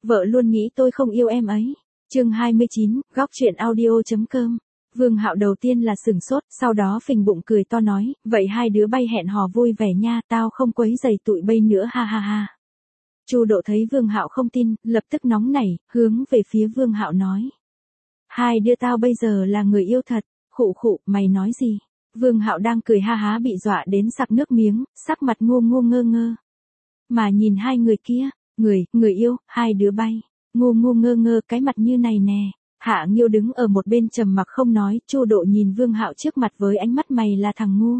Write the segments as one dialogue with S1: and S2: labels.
S1: Vợ luôn nghĩ tôi không yêu em ấy. Chương 29, góc truyện audio.com. Vương Hạo đầu tiên là sửng sốt, sau đó phình bụng cười to nói, vậy hai đứa bay hẹn hò vui vẻ nha, tao không quấy rầy tụi bay nữa ha ha ha. Chu Độ thấy Vương Hạo không tin, lập tức nóng nảy, hướng về phía Vương Hạo nói. Hai đứa tao bây giờ là người yêu thật, khụ khụ, mày nói gì? Vương Hạo đang cười ha há bị dọa đến sặc nước miếng, sắc mặt ngô ngô ngơ ngơ. Mà nhìn hai người kia, người yêu, hai đứa bay, ngô ngô ngơ ngơ cái mặt như này nè. Hạ Nghiêu đứng ở một bên trầm mặc không nói, Chu Độ nhìn Vương Hạo trước mặt với ánh mắt mày là thằng ngu.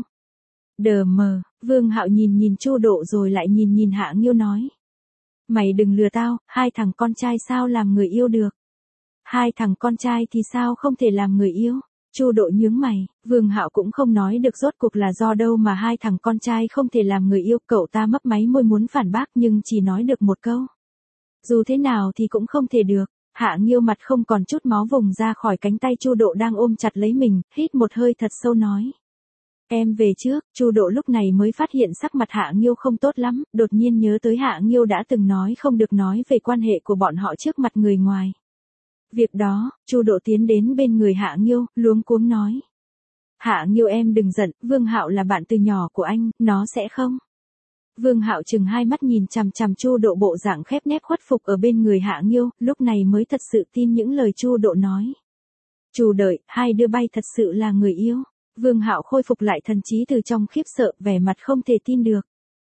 S1: Đờ mờ, Vương Hạo nhìn Chu Độ rồi lại nhìn Hạ Nghiêu nói. Mày đừng lừa tao, hai thằng con trai sao làm người yêu được? Hai thằng con trai thì sao không thể làm người yêu? Chu Độ nhướng mày, Vương Hạo cũng không nói được rốt cuộc là do đâu mà hai thằng con trai không thể làm người yêu, cậu ta mấp máy môi muốn phản bác nhưng chỉ nói được một câu. Dù thế nào thì cũng không thể được. Hạ Nghiêu mặt không còn chút máu vùng ra khỏi cánh tay Chu Độ đang ôm chặt lấy mình, hít một hơi thật sâu nói. Em về trước. Chu Độ lúc này mới phát hiện sắc mặt Hạ Nghiêu không tốt lắm, đột nhiên nhớ tới Hạ Nghiêu đã từng nói không được nói về quan hệ của bọn họ trước mặt người ngoài. Việc đó, Chu Độ tiến đến bên người Hạ Nghiêu, luống cuống nói. Hạ Nghiêu em đừng giận, Vương Hạo là bạn từ nhỏ của anh, nó sẽ không. Vương Hạo chừng hai mắt nhìn chằm chằm Chu Độ bộ dạng khép nép khuất phục ở bên người Hạ Nghiêu, lúc này mới thật sự tin những lời Chu Độ nói. Chu đợi, hai đứa bay thật sự là người yêu. Vương Hạo khôi phục lại thần trí từ trong khiếp sợ, vẻ mặt không thể tin được.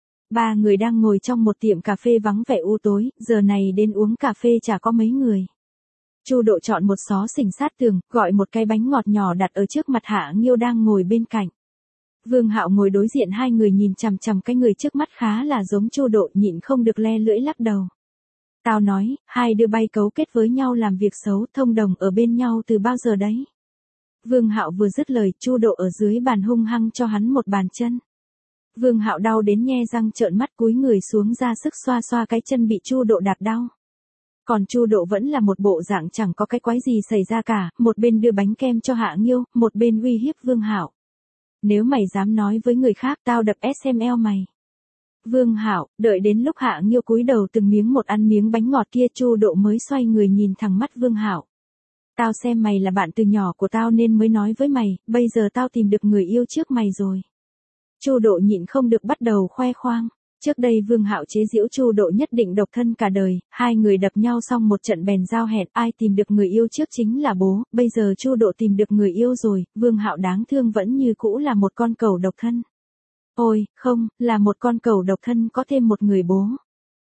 S1: Ba người đang ngồi trong một tiệm cà phê vắng vẻ u tối, giờ này đến uống cà phê chả có mấy người. Chu Độ chọn một xó xỉnh sát tường, gọi một cái bánh ngọt nhỏ đặt ở trước mặt Hạ Nghiêu đang ngồi bên cạnh. Vương Hạo ngồi đối diện hai người nhìn chằm chằm cái người trước mắt khá là giống Chu Độ, nhịn không được le lưỡi lắc đầu. Tao nói, hai đứa bay cấu kết với nhau làm việc xấu, thông đồng ở bên nhau từ bao giờ đấy? Vương Hạo vừa dứt lời, Chu Độ ở dưới bàn hung hăng cho hắn một bàn chân. Vương Hạo đau đến nhe răng trợn mắt cúi người xuống ra sức xoa xoa cái chân bị Chu Độ đạp đau. Còn Chu Độ vẫn là một bộ dạng chẳng có cái quái gì xảy ra cả, một bên đưa bánh kem cho Hạ Nghiêu, một bên uy hiếp Vương Hạo. Nếu mày dám nói với người khác tao đập SML mày. Vương Hạo, đợi đến lúc Hạ Nghiêu cúi đầu từng miếng một ăn miếng bánh ngọt kia, Chu Độ mới xoay người nhìn thẳng mắt Vương Hạo. Tao xem mày là bạn từ nhỏ của tao nên mới nói với mày, bây giờ tao tìm được người yêu trước mày rồi. Chu Độ nhịn không được bắt đầu khoe khoang. Trước đây Vương Hạo chế giễu Chu Độ nhất định độc thân cả đời, hai người đập nhau xong một trận bèn giao hẹn, ai tìm được người yêu trước chính là bố, bây giờ Chu Độ tìm được người yêu rồi, Vương Hạo đáng thương vẫn như cũ là một con cẩu độc thân. Ôi, không, là một con cẩu độc thân có thêm một người bố.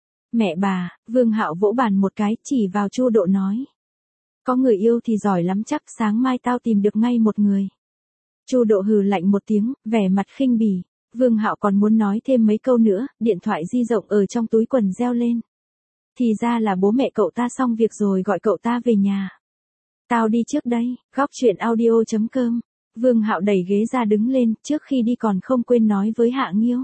S1: Mẹ bà, Vương Hạo vỗ bàn một cái, chỉ vào Chu Độ nói. Có người yêu thì giỏi lắm, chắc sáng mai tao tìm được ngay một người. Chu Độ hừ lạnh một tiếng, vẻ mặt khinh bỉ. Vương Hạo còn muốn nói thêm mấy câu nữa, điện thoại di động ở trong túi quần reo lên. Thì ra là bố mẹ cậu ta xong việc rồi gọi cậu ta về nhà. Tao đi trước đây, góc truyện audio.com. Vương Hạo đẩy ghế ra đứng lên, trước khi đi còn không quên nói với Hạ Nghiêu.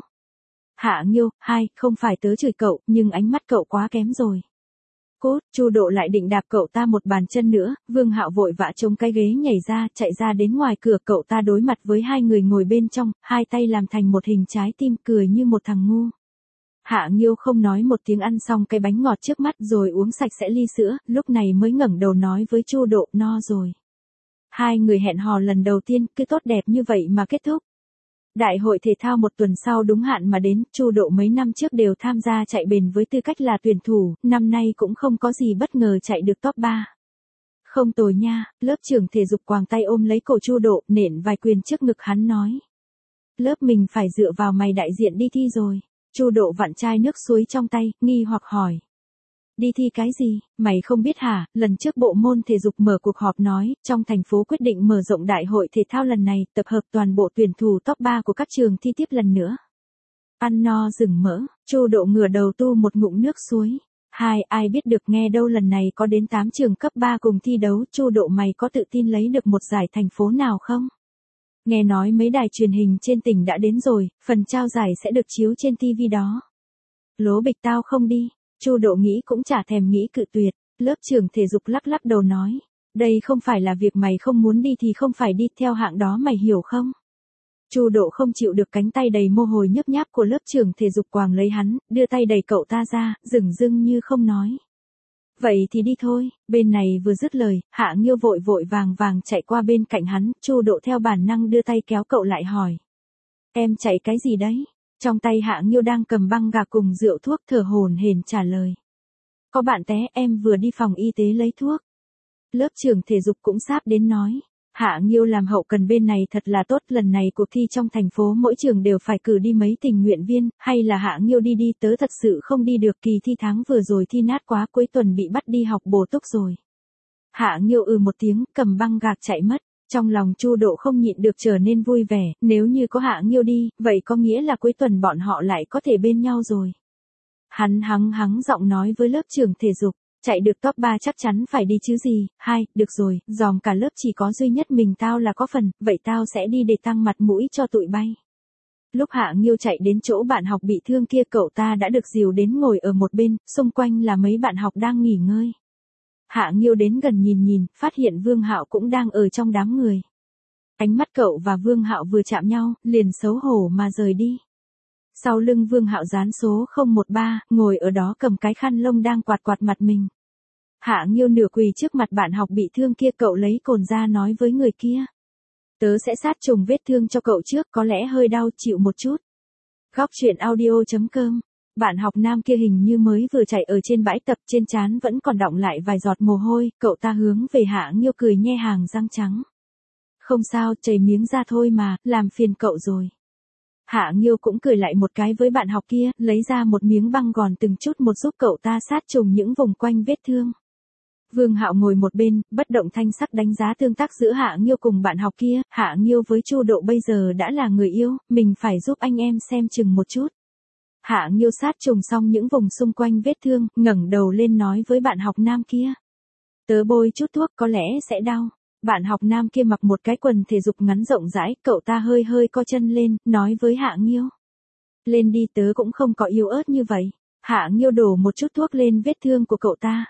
S1: Hạ Nghiêu, không phải tớ chửi cậu, nhưng ánh mắt cậu quá kém rồi. Cốt, Chu Độ lại định đạp cậu ta một bàn chân nữa, Vương Hạo vội vã chống cái ghế nhảy ra, chạy ra đến ngoài cửa, cậu ta đối mặt với hai người ngồi bên trong, hai tay làm thành một hình trái tim, cười như một thằng ngu. Hạ Nghiêu không nói một tiếng ăn xong cái bánh ngọt trước mắt rồi uống sạch sẽ ly sữa, lúc này mới ngẩng đầu nói với Chu Độ, no rồi. Hai người hẹn hò lần đầu tiên, cứ tốt đẹp như vậy mà kết thúc. Đại hội thể thao một tuần sau đúng hạn mà đến, Chu Độ mấy năm trước đều tham gia chạy bền với tư cách là tuyển thủ, năm nay cũng không có gì bất ngờ chạy được top 3. Không tồi nha, lớp trưởng thể dục quàng tay ôm lấy cổ Chu Độ, nện vài quyền trước ngực hắn nói. Lớp mình phải dựa vào mày đại diện đi thi rồi. Chu Độ vặn chai nước suối trong tay, nghi hoặc hỏi. Đi thi cái gì, mày không biết hả? Lần trước bộ môn thể dục mở cuộc họp nói, trong thành phố quyết định mở rộng đại hội thể thao lần này, tập hợp toàn bộ tuyển thủ top 3 của các trường thi tiếp lần nữa. Ăn no rừng mỡ, Chu Độ ngửa đầu tu một ngụm nước suối. Ai biết được, nghe đâu lần này có đến 8 trường cấp 3 cùng thi đấu, Chu Độ mày có tự tin lấy được một giải thành phố nào không? Nghe nói mấy đài truyền hình trên tỉnh đã đến rồi, phần trao giải sẽ được chiếu trên TV đó. Lố bịch tao không đi. Chu Độ nghĩ cũng chả thèm nghĩ cự tuyệt, lớp trưởng thể dục lắc lắc đầu nói, đây không phải là việc mày không muốn đi thì không phải đi, theo hạng đó mày hiểu không? Chu Độ không chịu được cánh tay đầy mồ hôi nhấp nháp của lớp trưởng thể dục quàng lấy hắn, đưa tay đẩy cậu ta ra, dửng dưng như không nói. Vậy thì đi thôi, bên này vừa dứt lời, Hạ Nghiêu vội vội vàng vàng chạy qua bên cạnh hắn, Chu Độ theo bản năng đưa tay kéo cậu lại hỏi. Em chạy cái gì đấy? Trong tay Hạ Nghiêu đang cầm băng gạc cùng rượu thuốc thở hổn hển trả lời. Có bạn té, em vừa đi phòng y tế lấy thuốc. Lớp trưởng thể dục cũng sắp đến nói. Hạ Nghiêu làm hậu cần bên này thật là tốt, lần này cuộc thi trong thành phố mỗi trường đều phải cử đi mấy tình nguyện viên, hay là Hạ Nghiêu đi đi, tớ thật sự không đi được, kỳ thi tháng vừa rồi thi nát quá, cuối tuần bị bắt đi học bổ túc rồi. Hạ Nghiêu một tiếng, cầm băng gạc chạy mất, trong lòng Chu Độ không nhịn được trở nên vui vẻ, nếu như có Hạ Nghiêu đi, vậy có nghĩa là cuối tuần bọn họ lại có thể bên nhau rồi. Hắn hắng giọng nói với lớp trưởng thể dục. Chạy được top 3 chắc chắn phải đi chứ gì, được rồi, dòm cả lớp chỉ có duy nhất mình tao là có phần, vậy tao sẽ đi để tăng mặt mũi cho tụi bay. Lúc Hạ Nghiêu chạy đến chỗ bạn học bị thương kia, cậu ta đã được dìu đến ngồi ở một bên, xung quanh là mấy bạn học đang nghỉ ngơi. Hạ Nghiêu đến gần nhìn, phát hiện Vương Hạo cũng đang ở trong đám người. Ánh mắt cậu và Vương Hạo vừa chạm nhau, liền xấu hổ mà rời đi. Sau lưng Vương Hạo dán số 013, ngồi ở đó cầm cái khăn lông đang quạt mặt mình. Hạ Nghiêu nửa quỳ trước mặt bạn học bị thương kia, cậu lấy cồn ra nói với người kia. Tớ sẽ sát trùng vết thương cho cậu trước, có lẽ hơi đau, chịu một chút. Góc truyện audio.com. Bạn học nam kia hình như mới vừa chạy ở trên bãi tập, trên trán vẫn còn đọng lại vài giọt mồ hôi, cậu ta hướng về Hạ Nghiêu cười nhe hàng răng trắng. Không sao, chảy miếng ra thôi mà, làm phiền cậu rồi. Hạ Nghiêu cũng cười lại một cái với bạn học kia, lấy ra một miếng băng gòn từng chút một giúp cậu ta sát trùng những vùng quanh vết thương. Vương Hạo ngồi một bên, bất động thanh sắc đánh giá tương tác giữa Hạ Nghiêu cùng bạn học kia, Hạ Nghiêu với Chu Độ bây giờ đã là người yêu, mình phải giúp anh em xem chừng một chút. Hạ Nghiêu sát trùng xong những vùng xung quanh vết thương, ngẩng đầu lên nói với bạn học nam kia. Tớ bôi chút thuốc có lẽ sẽ đau. Bạn học nam kia mặc một cái quần thể dục ngắn rộng rãi, cậu ta hơi co chân lên, nói với Hạ Nghiêu. Lên đi, tớ cũng không có yếu ớt như vậy. Hạ Nghiêu đổ một chút thuốc lên vết thương của cậu ta.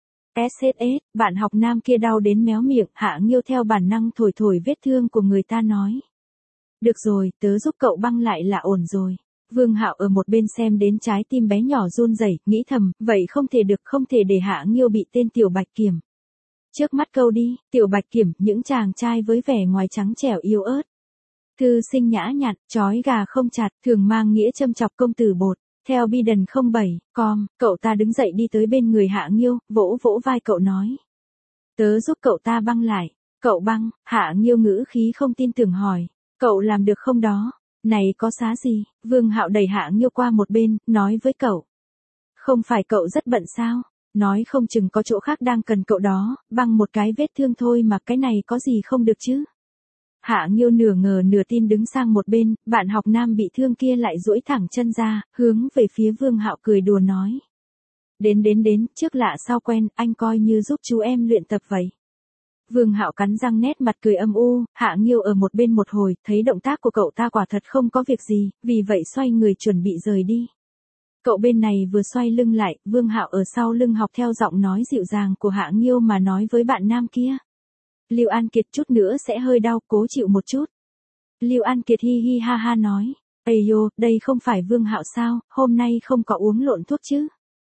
S1: SSS, bạn học nam kia đau đến méo miệng, Hạ Nghiêu theo bản năng thổi vết thương của người ta nói. Được rồi, tớ giúp cậu băng lại là ổn rồi. Vương Hạo ở một bên xem đến trái tim bé nhỏ run rẩy, nghĩ thầm, vậy không thể được, không thể để Hạ Nghiêu bị tên Tiểu Bạch Kiểm. Trước mắt câu đi, Tiểu Bạch Kiểm, những chàng trai với vẻ ngoài trắng trẻo yếu ớt. Thư sinh nhã nhặn, chói gà không chặt, thường mang nghĩa châm chọc công tử bột. Theo Biden 07, cậu ta đứng dậy đi tới bên người Hạ Nghiêu, vỗ vai cậu nói. Tớ giúp cậu ta băng lại. Cậu băng, Hạ Nghiêu ngữ khí không tin tưởng hỏi. Cậu làm được không đó? Này có xá gì? Vương Hạo đẩy Hạ Nghiêu qua một bên, nói với cậu. Không phải cậu rất bận sao? Nói không chừng có chỗ khác đang cần cậu đó, băng một cái vết thương thôi mà, cái này có gì không được chứ? Hạ Nghiêu nửa ngờ nửa tin đứng sang một bên, bạn học nam bị thương kia lại duỗi thẳng chân ra, hướng về phía Vương Hạo cười đùa nói. Đến, trước lạ sau quen, anh coi như giúp chú em luyện tập vậy. Vương Hạo cắn răng nét mặt cười âm u, Hạ Nghiêu ở một bên một hồi, thấy động tác của cậu ta quả thật không có việc gì, vì vậy xoay người chuẩn bị rời đi. Cậu bên này vừa xoay lưng lại, Vương Hạo ở sau lưng học theo giọng nói dịu dàng của Hạ Nghiêu mà nói với bạn nam kia. Lưu An Kiệt, chút nữa sẽ hơi đau, cố chịu một chút. Lưu An Kiệt hi hi ha ha nói. Ây dô, đây không phải Vương Hạo sao, hôm nay không có uống lộn thuốc chứ?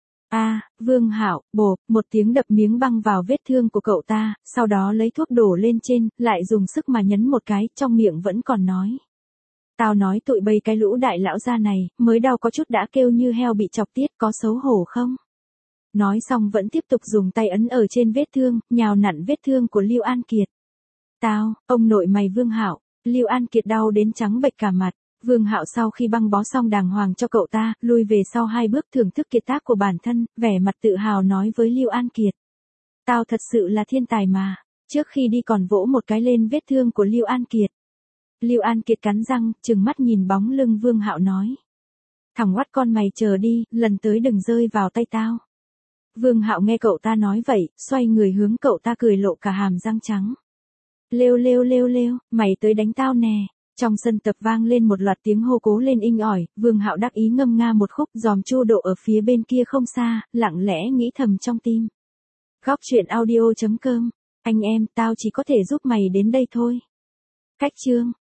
S1: Vương Hạo, một tiếng đập miếng băng vào vết thương của cậu ta, sau đó lấy thuốc đổ lên trên, lại dùng sức mà nhấn một cái, trong miệng vẫn còn nói. Tao nói tụi bây cái lũ đại lão gia này, mới đau có chút đã kêu như heo bị chọc tiết, có xấu hổ không? Nói xong vẫn tiếp tục dùng tay ấn ở trên vết thương, nhào nặn vết thương của Lưu An Kiệt. Ông nội mày Vương Hạo. Lưu An Kiệt đau đến trắng bệch cả mặt. Vương Hạo sau khi băng bó xong đàng hoàng cho cậu ta, lui về sau 2 bước thưởng thức kiệt tác của bản thân, vẻ mặt tự hào nói với Lưu An Kiệt. Tao thật sự là thiên tài mà. Trước khi đi còn vỗ một cái lên vết thương của Lưu An Kiệt. Lưu An Kiệt cắn răng, trừng mắt nhìn bóng lưng Vương Hạo nói. Thằng oắt con mày chờ đi, lần tới đừng rơi vào tay tao. Vương Hạo nghe cậu ta nói vậy, xoay người hướng cậu ta cười lộ cả hàm răng trắng. Lêu, mày tới đánh tao nè. Trong sân tập vang lên một loạt tiếng hô cố lên inh ỏi, Vương Hạo đắc ý ngâm nga một khúc, dòm Chu Độ ở phía bên kia không xa, lặng lẽ nghĩ thầm trong tim. Góc truyện audio.com. Anh em, tao chỉ có thể giúp mày đến đây thôi. Cách chương.